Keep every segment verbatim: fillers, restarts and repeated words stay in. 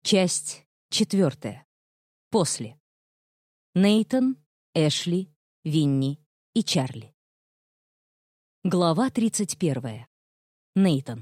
Часть четвертая. После. Нейтан, Эшли, Винни и Чарли. Глава тридцать первая. Нейтан.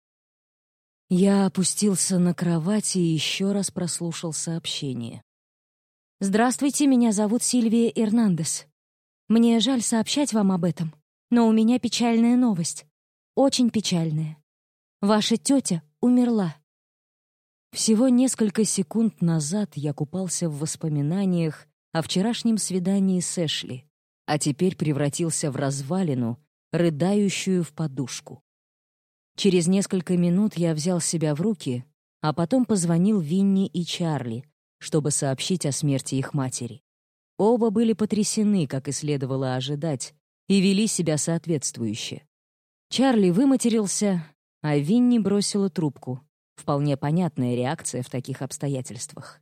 Я опустился на кровать и еще раз прослушал сообщение. «Здравствуйте, меня зовут Сильвия Эрнандес. Мне жаль сообщать вам об этом, но у меня печальная новость. Очень печальная. Ваша тетя умерла». Всего несколько секунд назад я купался в воспоминаниях о вчерашнем свидании с Эшли, а теперь превратился в развалину, рыдающую в подушку. Через несколько минут я взял себя в руки, а потом позвонил Винни и Чарли, чтобы сообщить о смерти их матери. Оба были потрясены, как и следовало ожидать, и вели себя соответствующе. Чарли выматерился, а Винни бросила трубку. Вполне понятная реакция в таких обстоятельствах.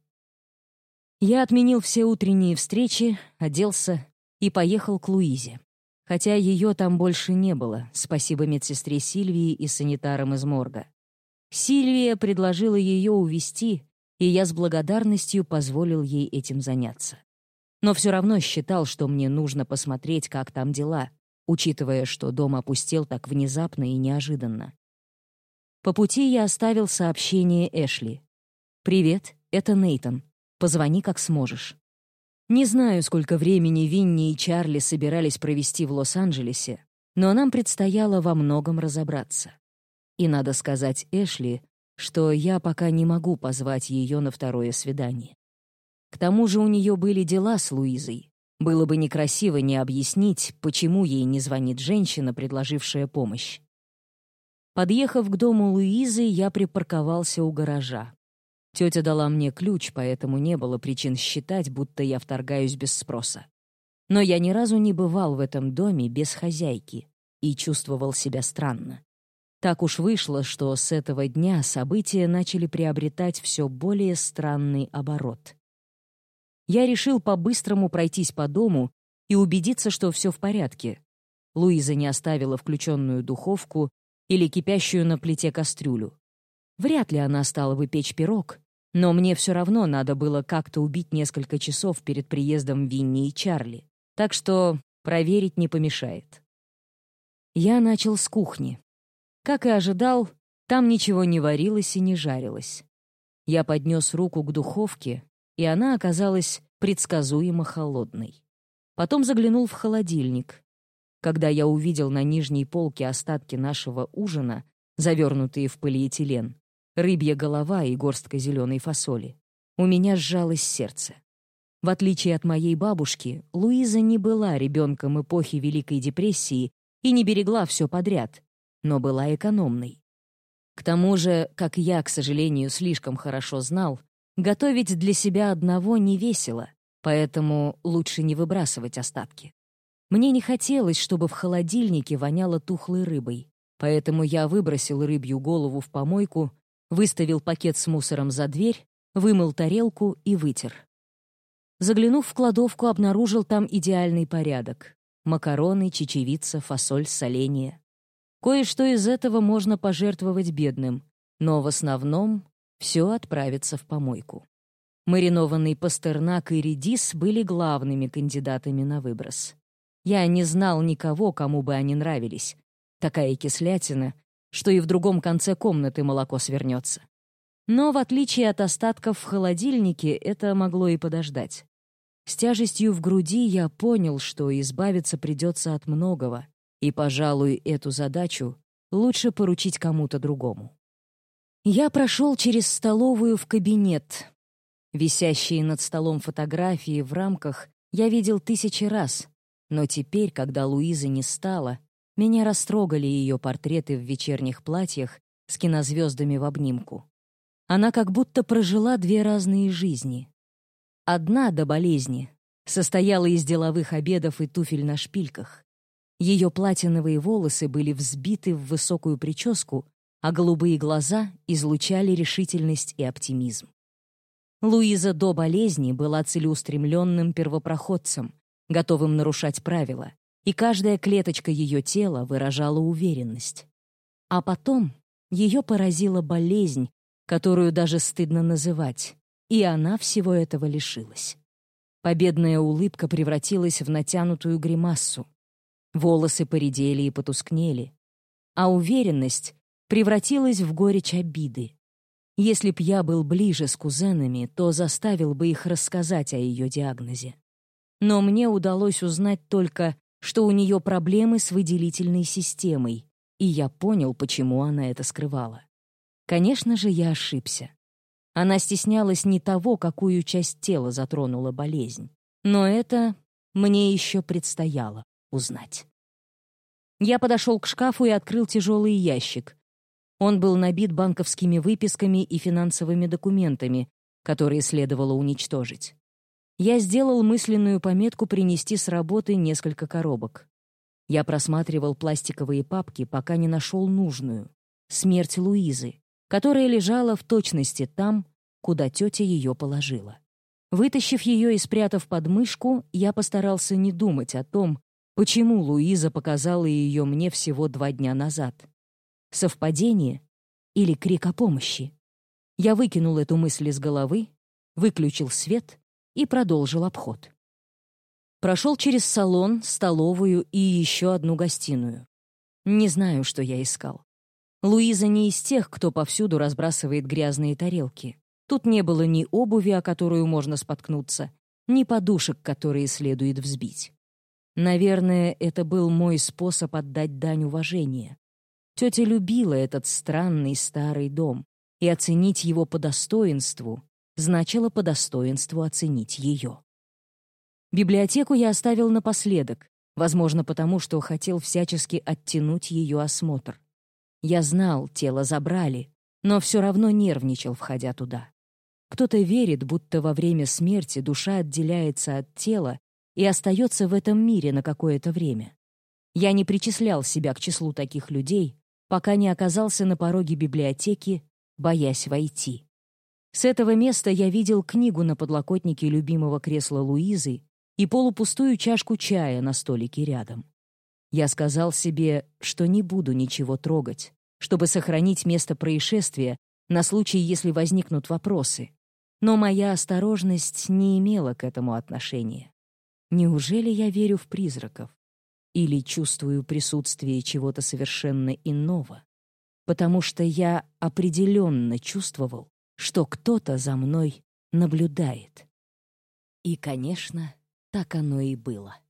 Я отменил все утренние встречи, оделся и поехал к Луизе. Хотя ее там больше не было, спасибо медсестре Сильвии и санитарам из морга. Сильвия предложила ее увезти, и я с благодарностью позволил ей этим заняться. Но все равно считал, что мне нужно посмотреть, как там дела, учитывая, что дом опустел так внезапно и неожиданно. По пути я оставил сообщение Эшли. «Привет, это Нейтан. Позвони, как сможешь». Не знаю, сколько времени Винни и Чарли собирались провести в Лос-Анджелесе, но нам предстояло во многом разобраться. И надо сказать Эшли, что я пока не могу позвать ее на второе свидание. К тому же у нее были дела с Луизой. Было бы некрасиво не объяснить, почему ей не звонит женщина, предложившая помощь. Подъехав к дому Луизы, я припарковался у гаража. Тетя дала мне ключ, поэтому не было причин считать, будто я вторгаюсь без спроса. Но я ни разу не бывал в этом доме без хозяйки и чувствовал себя странно. Так уж вышло, что с этого дня события начали приобретать все более странный оборот. Я решил по-быстрому пройтись по дому и убедиться, что все в порядке. Луиза не оставила включенную духовку или кипящую на плите кастрюлю. Вряд ли она стала бы печь пирог, но мне все равно надо было как-то убить несколько часов перед приездом Винни и Чарли, так что проверить не помешает. Я начал с кухни. Как и ожидал, там ничего не варилось и не жарилось. Я поднес руку к духовке, и она оказалась предсказуемо холодной. Потом заглянул в холодильник. Когда я увидел на нижней полке остатки нашего ужина, завернутые в полиэтилен, рыбья голова и горстка зеленой фасоли, у меня сжалось сердце. В отличие от моей бабушки, Луиза не была ребенком эпохи Великой депрессии и не берегла все подряд, но была экономной. К тому же, как я, к сожалению, слишком хорошо знал, готовить для себя одного не весело, поэтому лучше не выбрасывать остатки. Мне не хотелось, чтобы в холодильнике воняло тухлой рыбой, поэтому я выбросил рыбью голову в помойку, выставил пакет с мусором за дверь, вымыл тарелку и вытер. Заглянув в кладовку, обнаружил там идеальный порядок. Макароны, чечевица, фасоль, соленья. Кое-что из этого можно пожертвовать бедным, но в основном все отправится в помойку. Маринованный пастернак и редис были главными кандидатами на выброс. Я не знал никого, кому бы они нравились. Такая кислятина, что и в другом конце комнаты молоко свернется. Но в отличие от остатков в холодильнике, это могло и подождать. С тяжестью в груди я понял, что избавиться придется от многого, и, пожалуй, эту задачу лучше поручить кому-то другому. Я прошел через столовую в кабинет. Висящие над столом фотографии в рамках я видел тысячи раз, но теперь, когда Луизы не стало, меня растрогали ее портреты в вечерних платьях с кинозвездами в обнимку. Она как будто прожила две разные жизни. Одна до болезни состояла из деловых обедов и туфель на шпильках. Ее платиновые волосы были взбиты в высокую прическу, а голубые глаза излучали решительность и оптимизм. Луиза до болезни была целеустремленным первопроходцем, готовым нарушать правила, и каждая клеточка ее тела выражала уверенность. А потом ее поразила болезнь, которую даже стыдно называть, и она всего этого лишилась. Победная улыбка превратилась в натянутую гримассу. Волосы поредели и потускнели, а уверенность превратилась в горечь обиды. Если б я был ближе с кузенами, то заставил бы их рассказать о ее диагнозе. Но мне удалось узнать только, что у нее проблемы с выделительной системой, и я понял, почему она это скрывала. Конечно же, я ошибся. Она стеснялась не того, какую часть тела затронула болезнь. Но это мне еще предстояло узнать. Я подошел к шкафу и открыл тяжелый ящик. Он был набит банковскими выписками и финансовыми документами, которые следовало уничтожить. Я сделал мысленную пометку принести с работы несколько коробок. Я просматривал пластиковые папки, пока не нашел нужную — смерть Луизы, которая лежала в точности там, куда тетя ее положила. Вытащив ее и спрятав под мышку, я постарался не думать о том, почему Луиза показала ее мне всего два дня назад. Совпадение или крик о помощи? Я выкинул эту мысль из головы, выключил свет и продолжил обход. Прошел через салон, столовую и еще одну гостиную. Не знаю, что я искал. Луиза не из тех, кто повсюду разбрасывает грязные тарелки. Тут не было ни обуви, о которую можно споткнуться, ни подушек, которые следует взбить. Наверное, это был мой способ отдать дань уважения. Тетя любила этот странный старый дом, и оценить его по достоинству значило по достоинству оценить ее. Библиотеку я оставил напоследок, возможно, потому что хотел всячески оттянуть ее осмотр. Я знал, тело забрали, но все равно нервничал, входя туда. Кто-то верит, будто во время смерти душа отделяется от тела и остается в этом мире на какое-то время. Я не причислял себя к числу таких людей, пока не оказался на пороге библиотеки, боясь войти. С этого места я видел книгу на подлокотнике любимого кресла Луизы и полупустую чашку чая на столике рядом. Я сказал себе, что не буду ничего трогать, чтобы сохранить место происшествия на случай, если возникнут вопросы. Но моя осторожность не имела к этому отношения. Неужели я верю в призраков? Или чувствую присутствие чего-то совершенно иного? Потому что я определенно чувствовал, что кто-то за мной наблюдает. И, конечно, так оно и было.